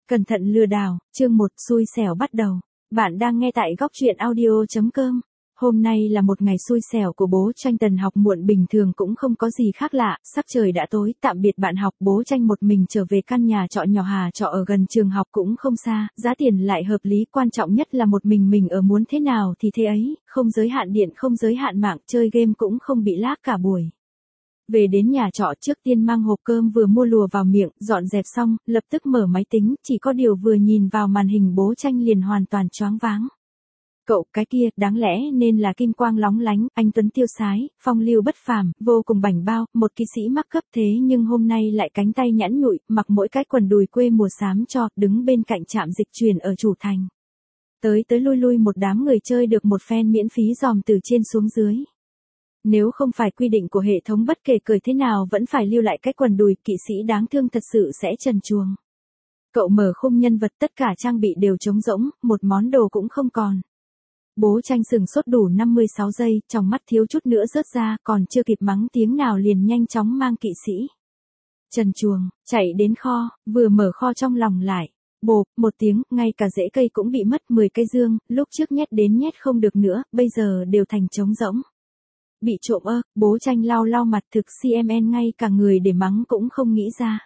Cẩn thận lừa đảo, chương 1 xui xẻo bắt đầu. Bạn đang nghe tại góc truyện audio.com. Hôm nay là một ngày xui xẻo của bố Tranh. Tần học muộn bình thường cũng không có gì khác lạ, sắc trời đã tối, tạm biệt bạn học. Bố Tranh một mình trở về căn nhà trọ nhỏ Hà trọ ở gần trường học cũng không xa, giá tiền lại hợp lý, quan trọng nhất là một mình ở muốn thế nào thì thế ấy, không giới hạn điện, không giới hạn mạng, chơi game cũng không bị lag cả buổi. Về đến nhà trọ trước tiên mang hộp cơm vừa mua lùa vào miệng, dọn dẹp xong, lập tức mở máy tính, chỉ có điều vừa nhìn vào màn hình bố Tranh liền hoàn toàn choáng váng. Cậu, cái kia, đáng lẽ nên là kim quang lóng lánh, anh tuấn tiêu sái, phong lưu bất phàm, vô cùng bảnh bao, một kỹ sĩ mắc cấp thế nhưng hôm nay lại cánh tay nhẵn nhụi, mặc mỗi cái quần đùi quê mùa xám cho, đứng bên cạnh trạm dịch chuyển ở chủ thành. Tới lui một đám người chơi được một phen miễn phí dòm từ trên xuống dưới. Nếu không phải quy định của hệ thống bất kể cười thế nào vẫn phải lưu lại cái quần đùi, kỵ sĩ đáng thương thật sự sẽ trần truồng. Cậu mở khung nhân vật, tất cả trang bị đều trống rỗng, một món đồ cũng không còn. Bố Tranh sừng sốt đủ 56 giây, trong mắt thiếu chút nữa rớt ra, còn chưa kịp mắng tiếng nào liền nhanh chóng mang kỵ sĩ trần truồng, chạy đến kho, vừa mở kho trong lòng lại. Bộp, một tiếng, ngay cả rễ cây cũng bị mất, 10 cây dương, lúc trước nhét đến nhét không được nữa, bây giờ đều thành trống rỗng. Bị trộm bố Tranh lau mặt, thực CMN ngay cả người để mắng cũng không nghĩ ra.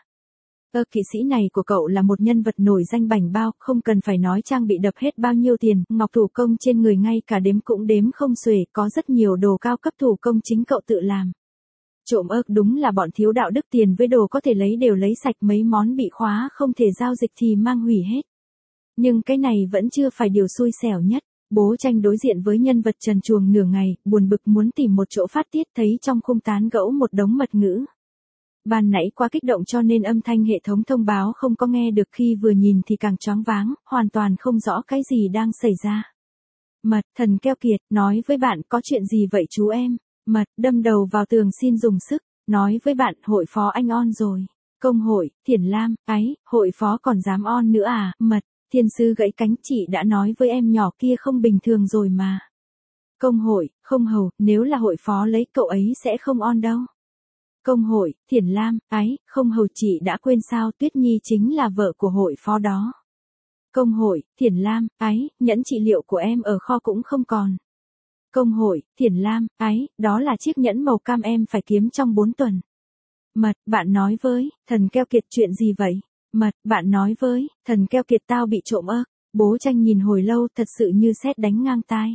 Kỵ sĩ này của cậu là một nhân vật nổi danh bảnh bao, không cần phải nói trang bị đập hết bao nhiêu tiền, ngọc thủ công trên người ngay cả đếm cũng đếm không xuể, có rất nhiều đồ cao cấp thủ công chính cậu tự làm. Trộm đúng là bọn thiếu đạo đức, tiền với đồ có thể lấy đều lấy sạch, mấy món bị khóa không thể giao dịch thì mang hủy hết. Nhưng cái này vẫn chưa phải điều xui xẻo nhất. Bố Tranh đối diện với nhân vật trần truồng nửa ngày, buồn bực muốn tìm một chỗ phát tiết, thấy trong khung tán gẫu một đống mật ngữ. Ban nãy quá kích động cho nên âm thanh hệ thống thông báo không có nghe được, khi vừa nhìn thì càng choáng váng, hoàn toàn không rõ cái gì đang xảy ra. Mật, thần keo kiệt, nói với bạn có chuyện gì vậy chú em? Mật, đâm đầu vào tường xin dùng sức, nói với bạn hội phó anh on rồi. Công hội, Thiển Lam, ấy, hội phó còn dám on nữa à? Mật, thiên sư gãy cánh, chị đã nói với em nhỏ kia không bình thường rồi mà. Công hội, không hầu, nếu là hội phó lấy cậu ấy sẽ không on đâu. Công hội, Thiển Lam, ấy, không hầu, chị đã quên sao, Tuyết Nhi chính là vợ của hội phó đó. Công hội, Thiển Lam, ấy, nhẫn trị liệu của em ở kho cũng không còn. Công hội, Thiển Lam, ấy, đó là chiếc nhẫn màu cam em phải kiếm trong 4 tuần. Mật, bạn nói với, thần keo kiệt chuyện gì vậy? Mật, bạn nói với, thần keo kiệt tao bị trộm Bố Tranh nhìn hồi lâu, thật sự như sét đánh ngang tai.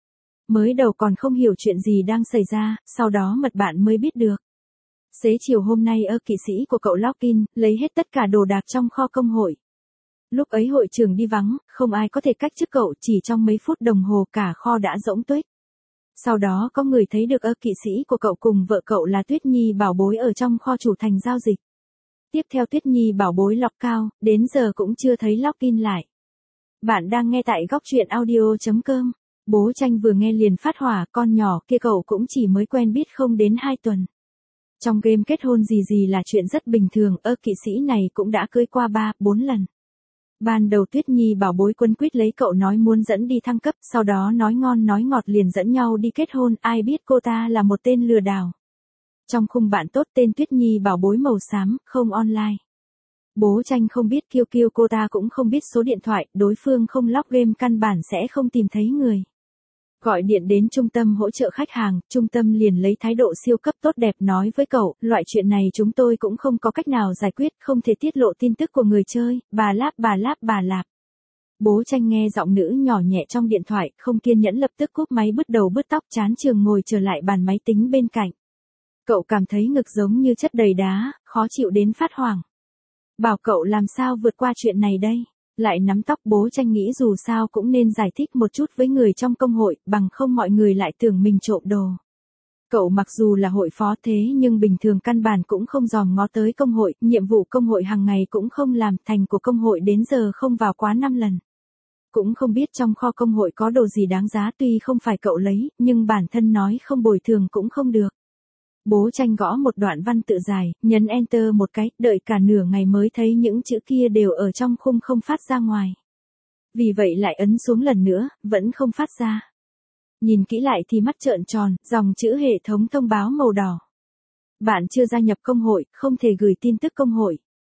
Mới đầu còn không hiểu chuyện gì đang xảy ra, sau đó mật bạn mới biết được. Xế chiều hôm nay kỵ sĩ của cậu login, lấy hết tất cả đồ đạc trong kho công hội. Lúc ấy hội trường đi vắng, không ai có thể cách chức cậu, chỉ trong mấy phút đồng hồ cả kho đã rỗng tuếch. Sau đó có người thấy được kỵ sĩ của cậu cùng vợ cậu là Tuyết Nhi bảo bối ở trong kho chủ thành giao dịch. Tiếp theo Tuyết Nhi bảo bối lọc cao, đến giờ cũng chưa thấy login lại. Bạn đang nghe tại góc truyện audio.com. Bố Tranh vừa nghe liền phát hỏa, con nhỏ kia cậu cũng chỉ mới quen biết không đến 2 tuần. Trong game kết hôn gì là chuyện rất bình thường, kỵ sĩ này cũng đã cưới qua 3-4 lần. Ban đầu Tuyết Nhi bảo bối quấn quýt lấy cậu nói muốn dẫn đi thăng cấp, sau đó nói ngon nói ngọt liền dẫn nhau đi kết hôn, ai biết cô ta là một tên lừa đảo. Trong khung bạn tốt tên Tuyết Nhi bảo bối màu xám, không online. Bố Tranh không biết kiêu cô ta cũng không biết số điện thoại, đối phương không log game căn bản sẽ không tìm thấy người. Gọi điện đến trung tâm hỗ trợ khách hàng, trung tâm liền lấy thái độ siêu cấp tốt đẹp nói với cậu, loại chuyện này chúng tôi cũng không có cách nào giải quyết, không thể tiết lộ tin tức của người chơi, bà láp. Bố Tranh nghe giọng nữ nhỏ nhẹ trong điện thoại, không kiên nhẫn lập tức cúp máy, bứt đầu bứt tóc chán trường ngồi trở lại bàn máy tính bên cạnh. Cậu cảm thấy ngực giống như chất đầy đá, khó chịu đến phát hoảng. Bảo cậu làm sao vượt qua chuyện này đây? Lại nắm tóc. Bố Tranh nghĩ dù sao cũng nên giải thích một chút với người trong công hội, bằng không mọi người lại tưởng mình trộm đồ. Cậu mặc dù là hội phó thế nhưng bình thường căn bản cũng không dòm ngó tới công hội, nhiệm vụ công hội hàng ngày cũng không làm, thành của công hội đến giờ không vào quá 5 lần. Cũng không biết trong kho công hội có đồ gì đáng giá, tuy không phải cậu lấy, nhưng bản thân nói không bồi thường cũng không được. Bố Tranh gõ một đoạn văn tự dài, nhấn enter một cái, đợi cả nửa ngày mới thấy những chữ kia đều ở trong khung không phát ra ngoài. Vì vậy lại ấn xuống lần nữa, vẫn không phát ra. Nhìn kỹ lại thì mắt trợn tròn, dòng chữ hệ thống thông báo màu đỏ. Bạn chưa gia nhập công hội, không thể gửi tin tức công hội.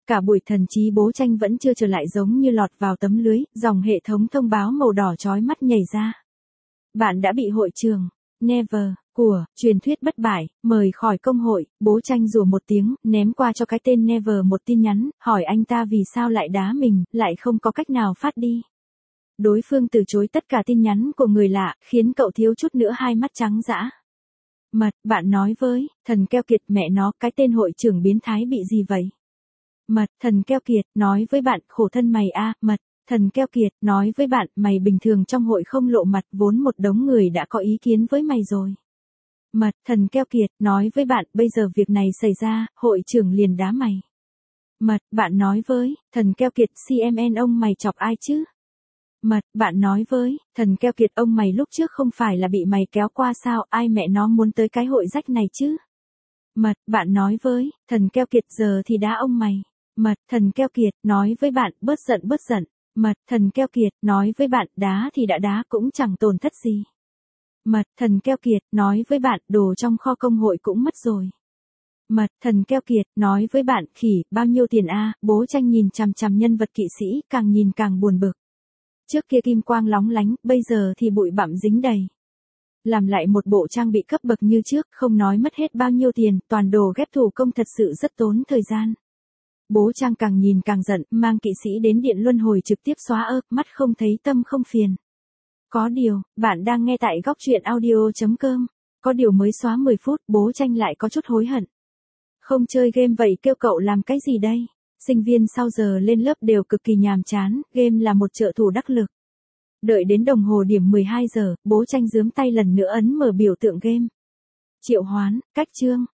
Cả buổi thần trí Bố Tranh vẫn chưa trở lại, giống như lọt vào tấm lưới, dòng hệ thống thông báo màu đỏ chói mắt nhảy ra. Bạn đã bị hội trưởng Never của truyền thuyết bất bại mời khỏi công hội. Bố Tranh rủa một tiếng, ném qua cho cái tên Never một tin nhắn, hỏi anh ta vì sao lại đá mình, lại không có cách nào phát đi. Đối phương từ chối tất cả tin nhắn của người lạ, khiến cậu thiếu chút nữa hai mắt trắng dã. Mật, bạn nói với thần keo kiệt, mẹ nó, cái tên hội trưởng biến thái bị gì vậy? Mật, thần keo kiệt, nói với bạn, khổ thân mày a. Mật, thần keo kiệt, nói với bạn, mày bình thường trong hội không lộ mặt, vốn một đống người đã có ý kiến với mày rồi. Mật, thần keo kiệt, nói với bạn, bây giờ việc này xảy ra, hội trưởng liền đá mày. Mật, bạn nói với thần keo kiệt, CMN ông mày chọc ai chứ? Mật, bạn nói với thần keo kiệt, ông mày lúc trước không phải là bị mày kéo qua sao, ai mẹ nó muốn tới cái hội rách này chứ? Mật, bạn nói với thần keo kiệt, giờ thì đá ông mày. Mật, thần keo kiệt, nói với bạn, bớt giận bớt giận. Mật, thần keo kiệt, nói với bạn, đá thì đã đá cũng chẳng tổn thất gì. Mật, thần keo kiệt, nói với bạn, đồ trong kho công hội cũng mất rồi. Mật, thần keo kiệt, nói với bạn, khỉ, bao nhiêu tiền a? Bố Tranh nhìn chằm chằm nhân vật kỵ sĩ, càng nhìn càng buồn bực. Trước kia kim quang lóng lánh, bây giờ thì bụi bặm dính đầy. Làm lại một bộ trang bị cấp bậc như trước, không nói mất hết bao nhiêu tiền, toàn đồ ghép thủ công thật sự rất tốn thời gian. Bố Trang càng nhìn càng giận, mang kỵ sĩ đến điện luân hồi trực tiếp xóa ơ, mắt không thấy tâm không phiền. Có điều, bạn đang nghe tại góc truyện audio.com. Có điều mới xóa 10 phút, Bố Tranh lại có chút hối hận. Không chơi game vậy kêu cậu làm cái gì đây? Sinh viên sau giờ lên lớp đều cực kỳ nhàm chán, game là một trợ thủ đắc lực. Đợi đến đồng hồ điểm 12 giờ, Bố Tranh giương tay lần nữa ấn mở biểu tượng game. Triệu hoán, cách chương.